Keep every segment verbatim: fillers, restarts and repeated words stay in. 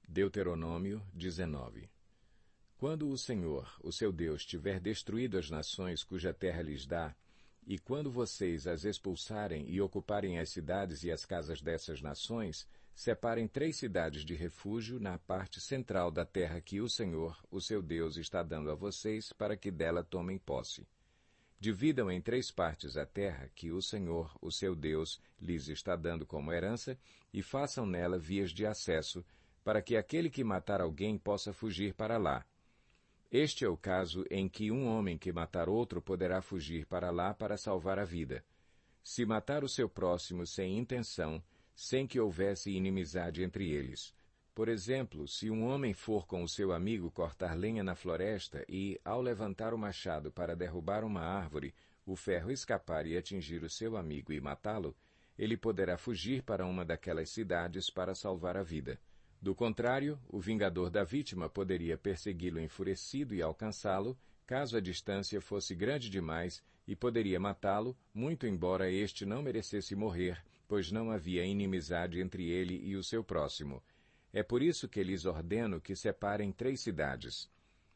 Deuteronômio dezenove. Quando o Senhor, o seu Deus, tiver destruído as nações cuja terra lhes dá, e quando vocês as expulsarem e ocuparem as cidades e as casas dessas nações, separem três cidades de refúgio na parte central da terra que o Senhor, o seu Deus, está dando a vocês para que dela tomem posse. Dividam em três partes a terra que o Senhor, o seu Deus, lhes está dando como herança e façam nela vias de acesso, para que aquele que matar alguém possa fugir para lá. Este é o caso em que um homem que matar outro poderá fugir para lá para salvar a vida. Se matar o seu próximo sem intenção, sem que houvesse inimizade entre eles. Por exemplo, se um homem for com o seu amigo cortar lenha na floresta e, ao levantar o machado para derrubar uma árvore, o ferro escapar e atingir o seu amigo e matá-lo, ele poderá fugir para uma daquelas cidades para salvar a vida. Do contrário, o vingador da vítima poderia persegui-lo enfurecido e alcançá-lo, caso a distância fosse grande demais, e poderia matá-lo, muito embora este não merecesse morrer, pois não havia inimizade entre ele e o seu próximo. É por isso que lhes ordeno que separem três cidades.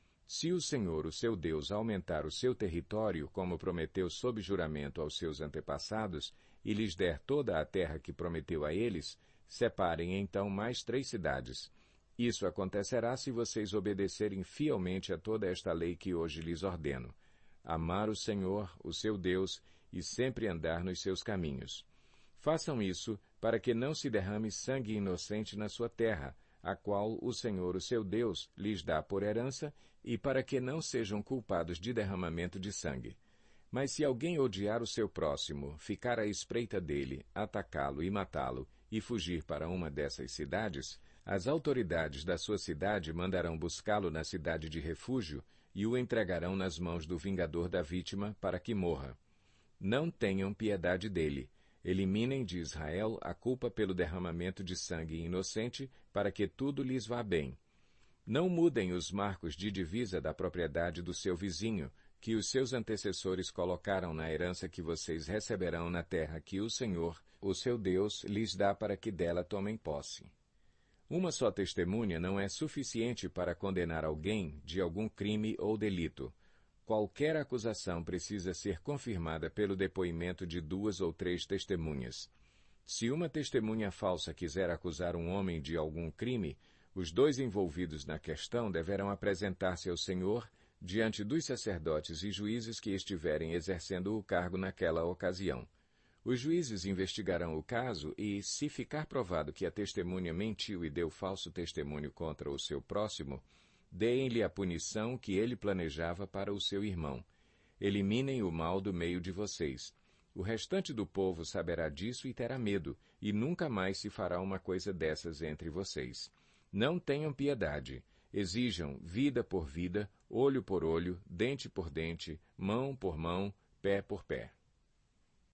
Se o Senhor, o seu Deus, aumentar o seu território, como prometeu sob juramento aos seus antepassados, e lhes der toda a terra que prometeu a eles, separem então mais três cidades. Isso acontecerá se vocês obedecerem fielmente a toda esta lei que hoje lhes ordeno. Amar o Senhor, o seu Deus, e sempre andar nos seus caminhos. Façam isso para que não se derrame sangue inocente na sua terra, a qual o Senhor, o seu Deus, lhes dá por herança, e para que não sejam culpados de derramamento de sangue. Mas se alguém odiar o seu próximo, ficar à espreita dele, atacá-lo e matá-lo, e fugir para uma dessas cidades, as autoridades da sua cidade mandarão buscá-lo na cidade de refúgio e o entregarão nas mãos do vingador da vítima para que morra. Não tenham piedade dele. Eliminem de Israel a culpa pelo derramamento de sangue inocente, para que tudo lhes vá bem. Não mudem os marcos de divisa da propriedade do seu vizinho, que os seus antecessores colocaram na herança que vocês receberão na terra que o Senhor, o seu Deus, lhes dá para que dela tomem posse. Uma só testemunha não é suficiente para condenar alguém de algum crime ou delito. Qualquer acusação precisa ser confirmada pelo depoimento de duas ou três testemunhas. Se uma testemunha falsa quiser acusar um homem de algum crime, os dois envolvidos na questão deverão apresentar-se ao Senhor diante dos sacerdotes e juízes que estiverem exercendo o cargo naquela ocasião. Os juízes investigarão o caso e, se ficar provado que a testemunha mentiu e deu falso testemunho contra o seu próximo, deem-lhe a punição que ele planejava para o seu irmão. Eliminem o mal do meio de vocês. O restante do povo saberá disso e terá medo, e nunca mais se fará uma coisa dessas entre vocês. Não tenham piedade. Exijam vida por vida, olho por olho, dente por dente, mão por mão, pé por pé.